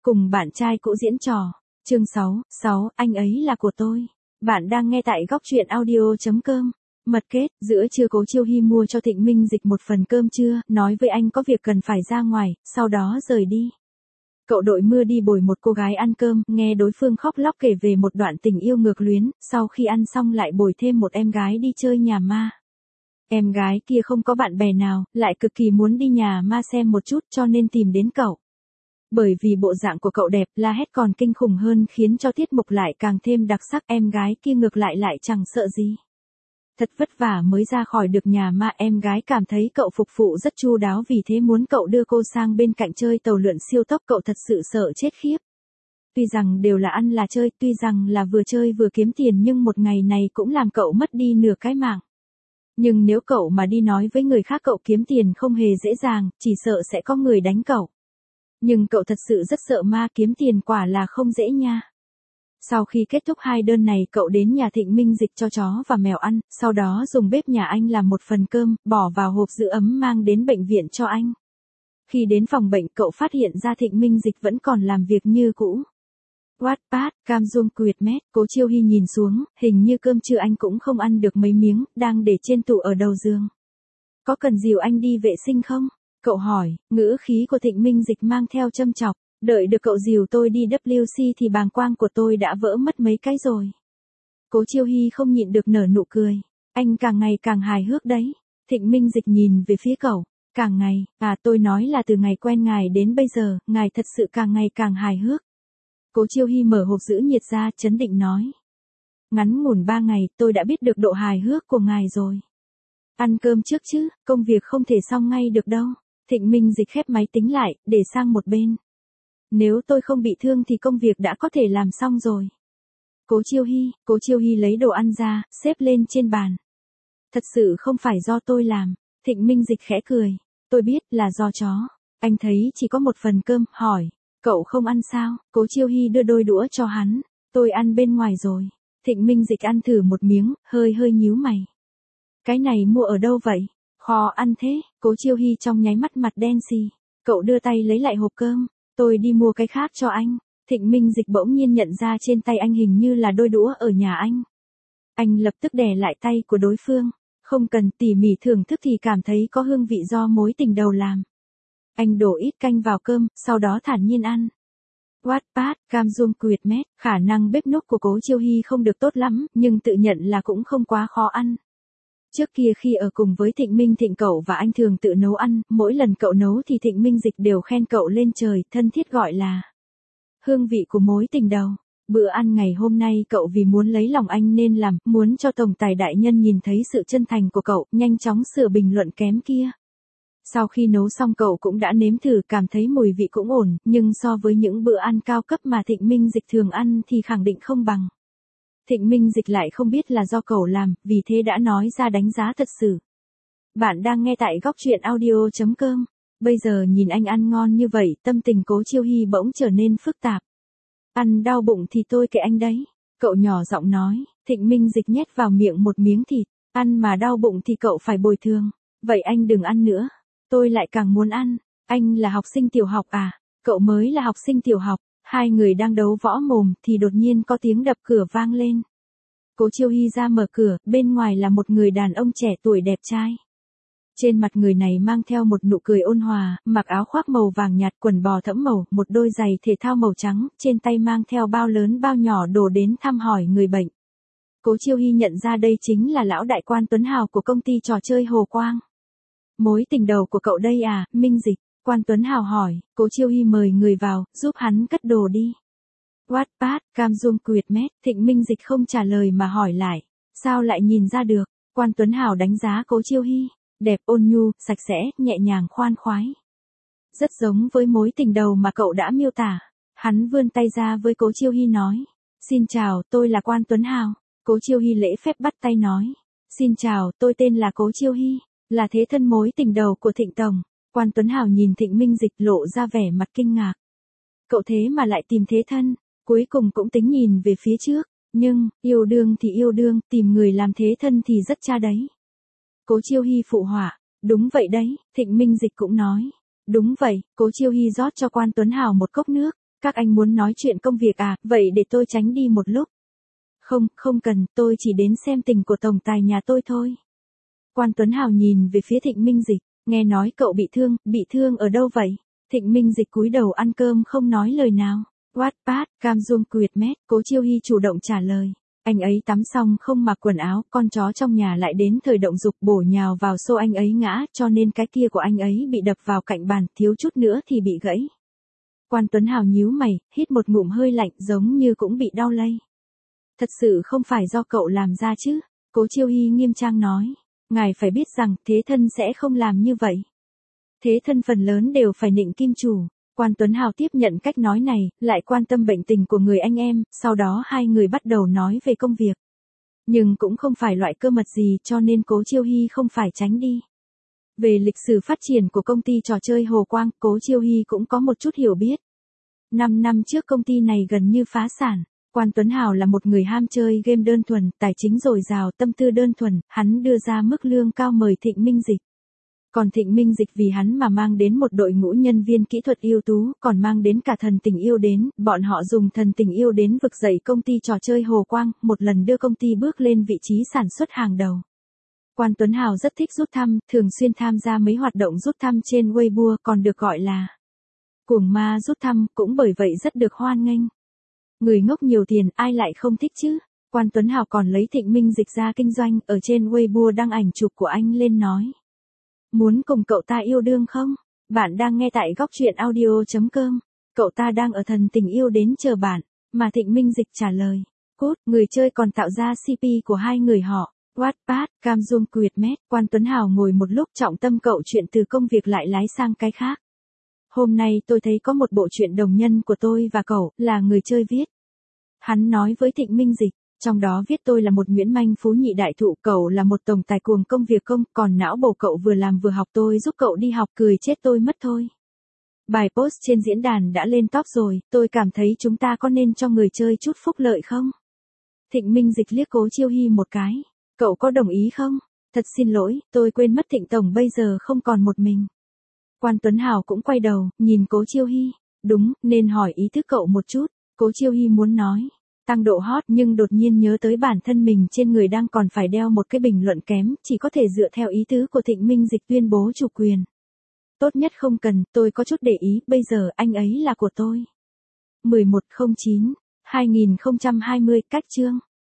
cùng bạn trai cũ diễn trò. Chương 6, anh ấy là của tôi. Bạn đang nghe tại góc truyện audio.com. Mật kết, giữa trưa Cố Chiêu Hy mua cho Thịnh Minh Dịch một phần cơm trưa, nói với anh có việc cần phải ra ngoài, sau đó rời đi. Cậu đội mưa đi bồi một cô gái ăn cơm, nghe đối phương khóc lóc kể về một đoạn tình yêu ngược luyến, sau khi ăn xong lại bồi thêm một em gái đi chơi nhà ma. Em gái kia không có bạn bè nào, lại cực kỳ muốn đi nhà ma xem một chút cho nên tìm đến cậu. Bởi vì bộ dạng của cậu đẹp, la hét còn kinh khủng hơn khiến cho tiết mục lại càng thêm đặc sắc, em gái kia ngược lại chẳng sợ gì. Thật vất vả mới ra khỏi được nhà ma, em gái cảm thấy cậu phục vụ rất chu đáo vì thế muốn cậu đưa cô sang bên cạnh chơi tàu lượn siêu tốc, cậu thật sự sợ chết khiếp. Tuy rằng đều là ăn là chơi, tuy rằng là vừa chơi vừa kiếm tiền nhưng một ngày này cũng làm cậu mất đi nửa cái mạng. Nhưng nếu cậu mà đi nói với người khác cậu kiếm tiền không hề dễ dàng, chỉ sợ sẽ có người đánh cậu. Nhưng cậu thật sự rất sợ ma, kiếm tiền quả là không dễ nha. Sau khi kết thúc 2 đơn này cậu đến nhà Thịnh Minh Dịch cho chó và mèo ăn, sau đó dùng bếp nhà anh làm một phần cơm, bỏ vào hộp giữ ấm mang đến bệnh viện cho anh. Khi đến phòng bệnh cậu phát hiện ra Thịnh Minh Dịch vẫn còn làm việc như cũ. Wattpad, cam dung quyệt mét, Cố Chiêu Hy nhìn xuống, hình như cơm trưa anh cũng không ăn được mấy miếng, đang để trên tủ ở đầu giường. Có cần dìu anh đi vệ sinh không? Cậu hỏi, ngữ khí của Thịnh Minh Dịch mang theo châm chọc. Đợi được cậu dìu tôi đi WC thì bàng quang của tôi đã vỡ mất mấy cái rồi. Cố Chiêu Hy không nhịn được nở nụ cười. Anh càng ngày càng hài hước đấy. Thịnh Minh Dịch nhìn về phía cậu. Càng ngày, tôi nói là từ ngày quen ngài đến bây giờ, ngài thật sự càng ngày càng hài hước. Cố Chiêu Hy mở hộp giữ nhiệt ra, chấn định nói. Ngắn ngủn 3 ngày, tôi đã biết được độ hài hước của ngài rồi. Ăn cơm trước chứ, công việc không thể xong ngay được đâu. Thịnh Minh Dịch khép máy tính lại, để sang một bên. Nếu tôi không bị thương thì công việc đã có thể làm xong rồi. Cố Chiêu Hy lấy đồ ăn ra, xếp lên trên bàn. Thật sự không phải do tôi làm. Thịnh Minh Dịch khẽ cười. Tôi biết là do chó. Anh thấy chỉ có một phần cơm, hỏi. Cậu không ăn sao? Cố Chiêu Hy đưa đôi đũa cho hắn. Tôi ăn bên ngoài rồi. Thịnh Minh Dịch ăn thử một miếng, hơi nhíu mày. Cái này mua ở đâu vậy? Khó ăn thế. Cố Chiêu Hy trong nháy mắt mặt đen xì. Cậu đưa tay lấy lại hộp cơm. Tôi đi mua cái khác cho anh. Thịnh Minh Dịch bỗng nhiên nhận ra trên tay anh hình như là đôi đũa ở nhà anh. Anh lập tức đè lại tay của đối phương. Không cần, tỉ mỉ thưởng thức thì cảm thấy có hương vị do mối tình đầu làm. Anh đổ ít canh vào cơm, sau đó thản nhiên ăn. Wattpad, cam dung quyệt mét, khả năng bếp núc của Cố Chiêu Hy không được tốt lắm, nhưng tự nhận là cũng không quá khó ăn. Trước kia khi ở cùng với Thịnh cậu và anh thường tự nấu ăn, mỗi lần cậu nấu thì Thịnh Minh Dịch đều khen cậu lên trời, thân thiết gọi là hương vị của mối tình đầu. Bữa ăn ngày hôm nay cậu vì muốn lấy lòng anh nên làm, muốn cho tổng tài đại nhân nhìn thấy sự chân thành của cậu, nhanh chóng sửa bình luận kém kia. Sau khi nấu xong cậu cũng đã nếm thử, cảm thấy mùi vị cũng ổn, nhưng so với những bữa ăn cao cấp mà Thịnh Minh Dịch thường ăn thì khẳng định không bằng. Thịnh Minh Dịch lại không biết là do cậu làm, vì thế đã nói ra đánh giá thật sự. Bạn đang nghe tại góc truyện audio.com. Bây giờ nhìn anh ăn ngon như vậy, tâm tình Cố Chiêu Hy bỗng trở nên phức tạp. Ăn đau bụng thì tôi kệ anh đấy. Cậu nhỏ giọng nói. Thịnh Minh Dịch nhét vào miệng một miếng thịt. Ăn mà đau bụng thì cậu phải bồi thường. Vậy anh đừng ăn nữa. Tôi lại càng muốn ăn. Anh là học sinh tiểu học à? Cậu mới là học sinh tiểu học. Hai người đang đấu võ mồm thì đột nhiên có tiếng đập cửa vang lên. Cố Chiêu Hy ra mở cửa, bên ngoài là một người đàn ông trẻ tuổi đẹp trai. Trên mặt người này mang theo một nụ cười ôn hòa, mặc áo khoác màu vàng nhạt, quần bò thẫm màu, một đôi giày thể thao màu trắng, trên tay mang theo bao lớn bao nhỏ đồ đến thăm hỏi người bệnh. Cố Chiêu Hy nhận ra đây chính là lão đại Quan Tuấn Hào của công ty trò chơi Hồ Quang. Mối tình đầu của cậu đây à, Minh Dịch? Quan Tuấn Hào hỏi. Cố Chiêu Hy mời người vào, giúp hắn cất đồ đi. Wattpad, cam dung quyệt mét, Thịnh Minh Dịch không trả lời mà hỏi lại. Sao lại nhìn ra được? Quan Tuấn Hào đánh giá Cố Chiêu Hy. Đẹp, ôn nhu, sạch sẽ, nhẹ nhàng, khoan khoái. Rất giống với mối tình đầu mà cậu đã miêu tả. Hắn vươn tay ra với Cố Chiêu Hy nói. Xin chào, tôi là Quan Tuấn Hào. Cố Chiêu Hy lễ phép bắt tay nói. Xin chào, tôi tên là Cố Chiêu Hy, là thế thân mối tình đầu của Thịnh Tổng. Quan Tuấn Hào nhìn Thịnh Minh Dịch lộ ra vẻ mặt kinh ngạc. Cậu thế mà lại tìm thế thân, cuối cùng cũng tính nhìn về phía trước, nhưng, yêu đương thì yêu đương, tìm người làm thế thân thì rất cha đấy. Cố Chiêu Hy phụ họa, đúng vậy đấy, Thịnh Minh Dịch cũng nói. Đúng vậy, Cố Chiêu Hy rót cho Quan Tuấn Hào một cốc nước, Các anh muốn nói chuyện công việc à, vậy để tôi tránh đi một lúc. Không, không cần, tôi chỉ đến xem tình của tổng tài nhà tôi thôi. Quan Tuấn Hào nhìn về phía Thịnh Minh Dịch, nghe nói cậu bị thương ở đâu vậy? Thịnh Minh Dịch cúi đầu ăn cơm không nói lời nào. Wattpad, Cam Dung Quyệt Mét, Cố Chiêu Hy chủ động trả lời. Anh ấy tắm xong không mặc quần áo, con chó trong nhà lại đến thời động dục bổ nhào vào xô anh ấy ngã, cho nên cái kia của anh ấy bị đập vào cạnh bàn, thiếu chút nữa thì bị gãy. Quan Tuấn Hào nhíu mày, hít một ngụm hơi lạnh giống như cũng bị đau lây. Thật sự không phải do cậu làm ra chứ? Cố Chiêu Hy nghiêm trang nói. Ngài phải biết rằng thế thân sẽ không làm như vậy. Thế thân phần lớn đều phải nịnh kim chủ. Quan Tuấn Hào tiếp nhận cách nói này, lại quan tâm bệnh tình của người anh em, sau đó hai người bắt đầu nói về công việc. Nhưng cũng không phải loại cơ mật gì cho nên Cố Chiêu Hy không phải tránh đi. Về lịch sử phát triển của công ty trò chơi Hồ Quang, Cố Chiêu Hy cũng có một chút hiểu biết. 5 năm trước công ty này gần như phá sản. Quan Tuấn Hào là một người ham chơi game đơn thuần, tài chính dồi dào, tâm tư đơn thuần, hắn đưa ra mức lương cao mời Thịnh Minh Dịch. Còn Thịnh Minh Dịch vì hắn mà mang đến một đội ngũ nhân viên kỹ thuật ưu tú, còn mang đến cả thần tình yêu đến, bọn họ dùng thần tình yêu đến vực dậy công ty trò chơi Hồ Quang, một lần đưa công ty bước lên vị trí sản xuất hàng đầu. Quan Tuấn Hào rất thích rút thăm, thường xuyên tham gia mấy hoạt động rút thăm trên Weibo, còn được gọi là cuồng ma rút thăm, cũng bởi vậy rất được hoan nghênh. Người ngốc nhiều tiền, ai lại không thích chứ? Quan Tuấn Hào còn lấy Thịnh Minh Dịch ra kinh doanh, ở trên Weibo đăng ảnh chụp của anh lên nói. Muốn cùng cậu ta yêu đương không? Bạn đang nghe tại góc truyện audio.com. Cậu ta đang ở thần tình yêu đến chờ bạn, mà Thịnh Minh Dịch trả lời. Cốt, người chơi còn tạo ra CP của hai người họ. Wattpad, Cam Dung Quyệt Mét. Quan Tuấn Hào ngồi một lúc trọng tâm cậu chuyện từ công việc lại lái sang cái khác. Hôm nay tôi thấy có một bộ truyện đồng nhân của tôi và cậu, là người chơi viết. Hắn nói với Thịnh Minh Dịch, trong đó viết tôi là một Nguyễn Manh Phú Nhị Đại Thụ, cậu là một tổng tài cuồng công việc công, còn não bộ cậu vừa làm vừa học, tôi giúp cậu đi học, cười chết tôi mất thôi. Bài post trên diễn đàn đã lên top rồi, tôi cảm thấy chúng ta có nên cho người chơi chút phúc lợi không? Thịnh Minh Dịch liếc Cố Chiêu Hy một cái. Cậu có đồng ý không? Thật xin lỗi, tôi quên mất Thịnh Tổng bây giờ không còn một mình. Quan Tuấn Hào cũng quay đầu, nhìn Cố Chiêu Hy. Đúng, nên hỏi ý thức cậu một chút. Cố Chiêu Hy muốn nói tăng độ hot, nhưng đột nhiên nhớ tới bản thân mình trên người đang còn phải đeo một cái bình luận kém, chỉ có thể dựa theo ý tứ của Thịnh Minh Dịch tuyên bố chủ quyền. Tốt nhất không cần, tôi có chút để ý, bây giờ anh ấy là của tôi. 11/09/2020, cách chương.